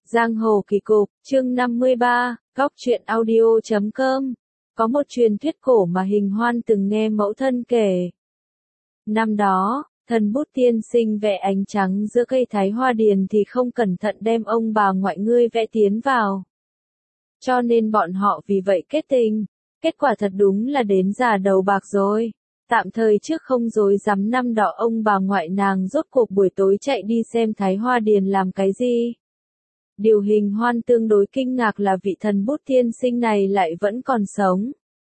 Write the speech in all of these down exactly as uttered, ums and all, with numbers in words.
Giang hồ kỳ cục, chương năm mươi ba, góc truyện audio chấm com. Có một truyền thuyết cổ mà Hình Hoan từng nghe mẫu thân kể. Năm đó, thần bút tiên sinh vẽ ánh trắng giữa cây thái hoa điền thì không cẩn thận đem ông bà ngoại ngươi vẽ tiến vào. Cho nên bọn họ vì vậy kết tình. Kết quả thật đúng là đến già đầu bạc rồi. Tạm thời trước không dối dám năm đó ông bà ngoại nàng rốt cuộc buổi tối chạy đi xem thái hoa điền làm cái gì. Điều Hình Hoan tương đối kinh ngạc là vị thần bút tiên sinh này lại vẫn còn sống.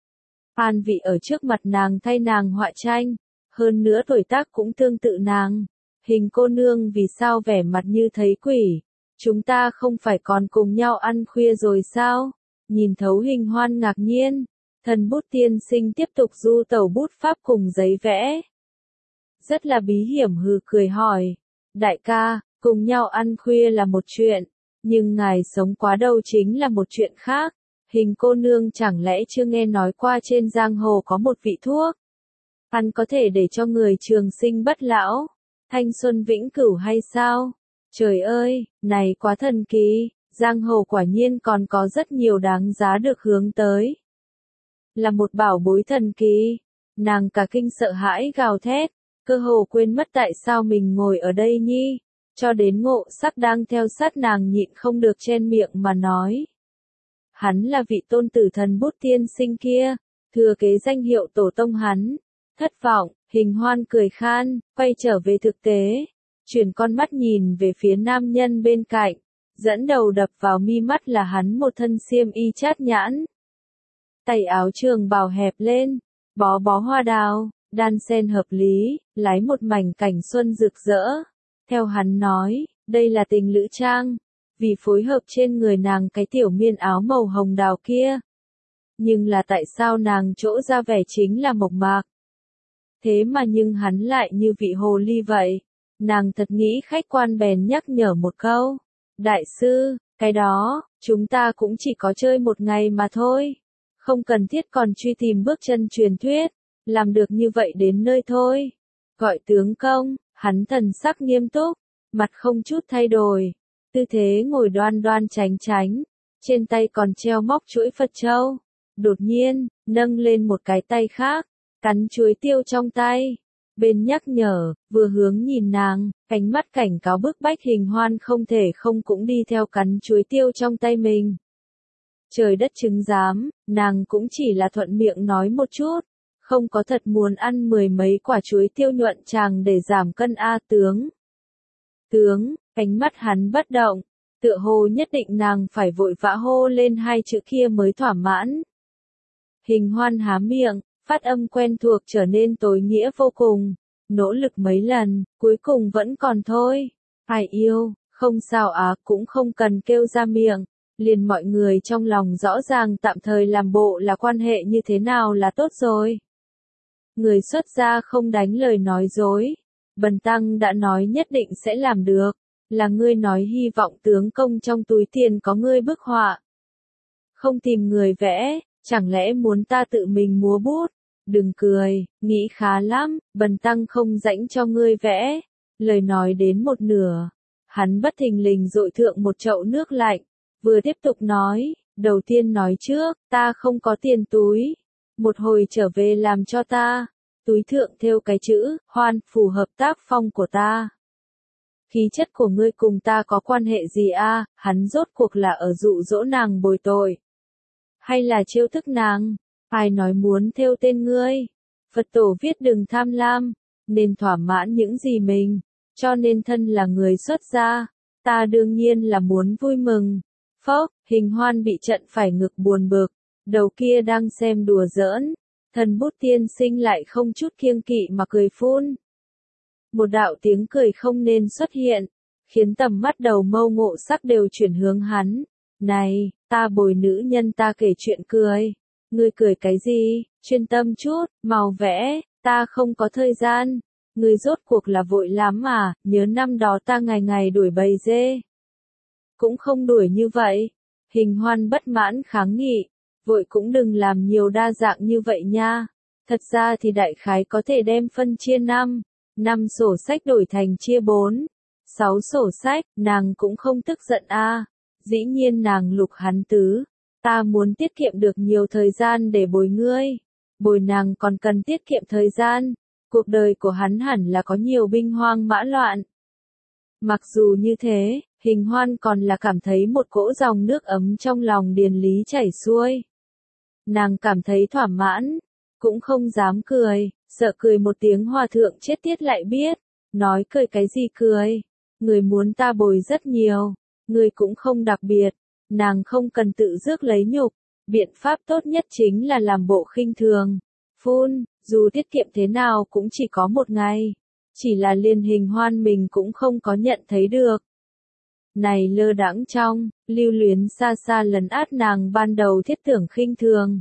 An vị ở trước mặt nàng thay nàng họa tranh, hơn nữa tuổi tác cũng tương tự nàng. Hình cô nương vì sao vẻ mặt như thấy quỷ, chúng ta không phải còn cùng nhau ăn khuya rồi sao? Nhìn thấu Hình Hoan ngạc nhiên, thần bút tiên sinh tiếp tục du tẩu bút pháp cùng giấy vẽ. Rất là bí hiểm hừ cười hỏi, đại ca, cùng nhau ăn khuya là một chuyện. Nhưng ngài sống quá đâu chính là một chuyện khác. Hình cô nương chẳng lẽ chưa nghe nói qua trên giang hồ có một vị thuốc ăn có thể để cho người trường sinh bất lão, thanh xuân vĩnh cửu hay sao? Trời ơi, này quá thần kỳ, giang hồ quả nhiên còn có rất nhiều đáng giá được hướng tới. Là một bảo bối thần kỳ, nàng cả kinh sợ hãi gào thét, cơ hồ quên mất tại sao mình ngồi ở đây nhi. Cho đến Ngộ Sắc đang theo sát nàng nhịn không được chen miệng mà nói. Hắn là vị tôn tử thần bút tiên sinh kia, thừa kế danh hiệu tổ tông hắn. Thất vọng, Hình Hoan cười khan, quay trở về thực tế. Chuyển con mắt nhìn về phía nam nhân bên cạnh. Dẫn đầu đập vào mi mắt là hắn một thân xiêm y chát nhãn. Tay áo trường bào hẹp lên, bó bó hoa đào, đan sen hợp lý, lái một mảnh cảnh xuân rực rỡ. Theo hắn nói, đây là tình lữ trang, vì phối hợp trên người nàng cái tiểu miên áo màu hồng đào kia. Nhưng là tại sao nàng chỗ ra vẻ chính là mộc mạc? Thế mà nhưng hắn lại như vị hồ ly vậy. Nàng thật nghĩ khách quan bèn nhắc nhở một câu. Đại sư, cái đó, chúng ta cũng chỉ có chơi một ngày mà thôi. Không cần thiết còn truy tìm bước chân truyền thuyết. Làm được như vậy đến nơi thôi. Gọi tướng công. Hắn thần sắc nghiêm túc, mặt không chút thay đổi, tư thế ngồi đoan đoan tránh tránh, trên tay còn treo móc chuỗi Phật châu. Đột nhiên, nâng lên một cái tay khác, cắn chuối tiêu trong tay. Bên nhắc nhở, vừa hướng nhìn nàng, ánh mắt cảnh cáo bức bách Hình Hoan không thể không cũng đi theo cắn chuối tiêu trong tay mình. Trời đất chứng giám, nàng cũng chỉ là thuận miệng nói một chút. Không có thật muốn ăn mười mấy quả chuối tiêu nhuận chàng để giảm cân a tướng. Tướng, ánh mắt hắn bất động, tựa hồ nhất định nàng phải vội vã hô lên hai chữ kia mới thỏa mãn. Hình Hoan há miệng, phát âm quen thuộc trở nên tối nghĩa vô cùng, nỗ lực mấy lần, cuối cùng vẫn còn thôi. Ai yêu, không sao á cũng không cần kêu ra miệng, liền mọi người trong lòng rõ ràng tạm thời làm bộ là quan hệ như thế nào là tốt rồi. Người xuất gia không đánh lời nói dối. Bần tăng đã nói nhất định sẽ làm được. Là ngươi nói hy vọng tướng công trong túi tiền có ngươi bức họa. Không tìm người vẽ, chẳng lẽ muốn ta tự mình múa bút? Đừng cười, nghĩ khá lắm, bần tăng không rãnh cho ngươi vẽ. Lời nói đến một nửa, hắn bất thình lình dội thượng một chậu nước lạnh, vừa tiếp tục nói, đầu tiên nói trước, ta không có tiền túi. Một hồi trở về làm cho ta, túi thượng thêu cái chữ, Hoan, phù hợp tác phong của ta. Khí chất của ngươi cùng ta có quan hệ gì a? Hắn rốt cuộc là ở dụ dỗ nàng bồi tội. Hay là chiêu thức nàng? Ai nói muốn thêu tên ngươi? Phật tổ viết đừng tham lam, nên thỏa mãn những gì mình, cho nên thân là người xuất gia, ta đương nhiên là muốn vui mừng. Phốc, Hình Hoan bị trận phải ngực buồn bực. Đầu kia đang xem đùa giỡn, thần bút tiên sinh lại không chút kiêng kỵ mà cười phun. Một đạo tiếng cười không nên xuất hiện, khiến tầm mắt đầu mâu Ngộ Sắc đều chuyển hướng hắn. Này, ta bồi nữ nhân ta kể chuyện cười. Ngươi cười cái gì, chuyên tâm chút, màu vẽ, ta không có thời gian. Ngươi rốt cuộc là vội lắm mà, nhớ năm đó ta ngày ngày đuổi bầy dê. Cũng không đuổi như vậy. Hình Hoan bất mãn kháng nghị. Vội cũng đừng làm nhiều đa dạng như vậy nha. Thật ra thì đại khái có thể đem phân chia năm, năm sổ sách đổi thành chia bốn, sáu sổ sách, nàng cũng không tức giận a. Dĩ nhiên nàng lục hắn tứ, ta muốn tiết kiệm được nhiều thời gian để bồi ngươi. Bồi nàng còn cần tiết kiệm thời gian, cuộc đời của hắn hẳn là có nhiều binh hoang mã loạn. Mặc dù như thế, Hình Hoan còn là cảm thấy một cỗ dòng nước ấm trong lòng Điền Lý chảy xuôi. Nàng cảm thấy thỏa mãn, cũng không dám cười, sợ cười một tiếng hòa thượng chết tiết lại biết, nói cười cái gì cười, người muốn ta bồi rất nhiều, người cũng không đặc biệt, nàng không cần tự rước lấy nhục, biện pháp tốt nhất chính là làm bộ khinh thường. Phun, dù tiết kiệm thế nào cũng chỉ có một ngày, chỉ là Liên Hình Hoan mình cũng không có nhận thấy được. Này lơ đãng trong, lưu luyến xa xa lấn át nàng ban đầu thiết tưởng khinh thường.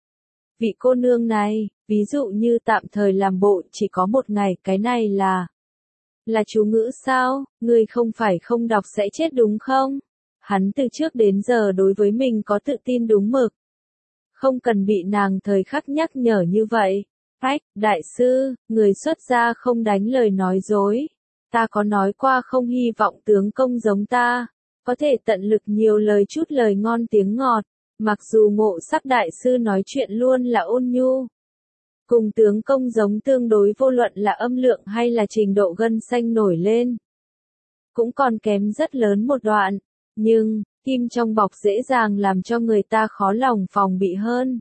Vị cô nương này, ví dụ như tạm thời làm bộ chỉ có một ngày, cái này là... Là chú ngữ sao, người không phải không đọc sẽ chết đúng không? Hắn từ trước đến giờ đối với mình có tự tin đúng mực. Không cần bị nàng thời khắc nhắc nhở như vậy. Ách, đại sư, người xuất gia không đánh lời nói dối. Ta có nói qua không hy vọng tướng công giống ta, có thể tận lực nhiều lời chút lời ngon tiếng ngọt, mặc dù Ngộ Sắc đại sư nói chuyện luôn là ôn nhu. Cùng tướng công giống tương đối vô luận là âm lượng hay là trình độ gân xanh nổi lên. Cũng còn kém rất lớn một đoạn, nhưng, kim trong bọc dễ dàng làm cho người ta khó lòng phòng bị hơn.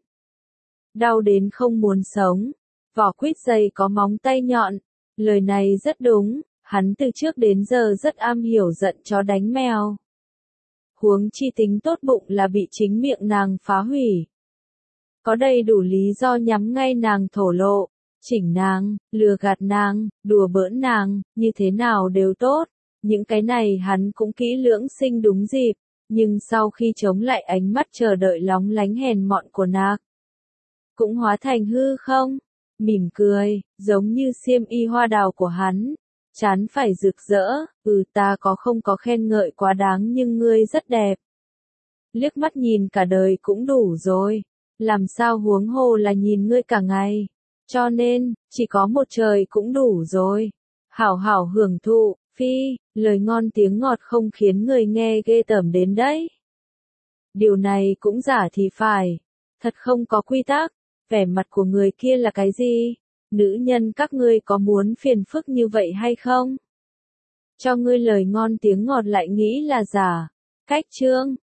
Đau đến không muốn sống, vỏ quýt dày có móng tay nhọn, lời này rất đúng. Hắn từ trước đến giờ rất am hiểu giận chó đánh mèo. Huống chi tính tốt bụng là bị chính miệng nàng phá hủy. Có đầy đủ lý do nhắm ngay nàng thổ lộ, chỉnh nàng, lừa gạt nàng, đùa bỡn nàng, như thế nào đều tốt. Những cái này hắn cũng kỹ lưỡng sinh đúng dịp, nhưng sau khi chống lại ánh mắt chờ đợi lóng lánh hèn mọn của nàng, cũng hóa thành hư không, mỉm cười, giống như xiêm y hoa đào của hắn. Chán phải rực rỡ, ừ ta có không có khen ngợi quá đáng nhưng ngươi rất đẹp. Liếc mắt nhìn cả đời cũng đủ rồi, làm sao huống hồ là nhìn ngươi cả ngày. Cho nên, chỉ có một trời cũng đủ rồi. Hảo hảo hưởng thụ, phi, lời ngon tiếng ngọt không khiến người nghe ghê tởm đến đấy. Điều này cũng giả thì phải, thật không có quy tắc, vẻ mặt của người kia là cái gì? Nữ nhân các ngươi có muốn phiền phức như vậy hay không? Cho ngươi lời ngon tiếng ngọt lại nghĩ là giả. Cách chương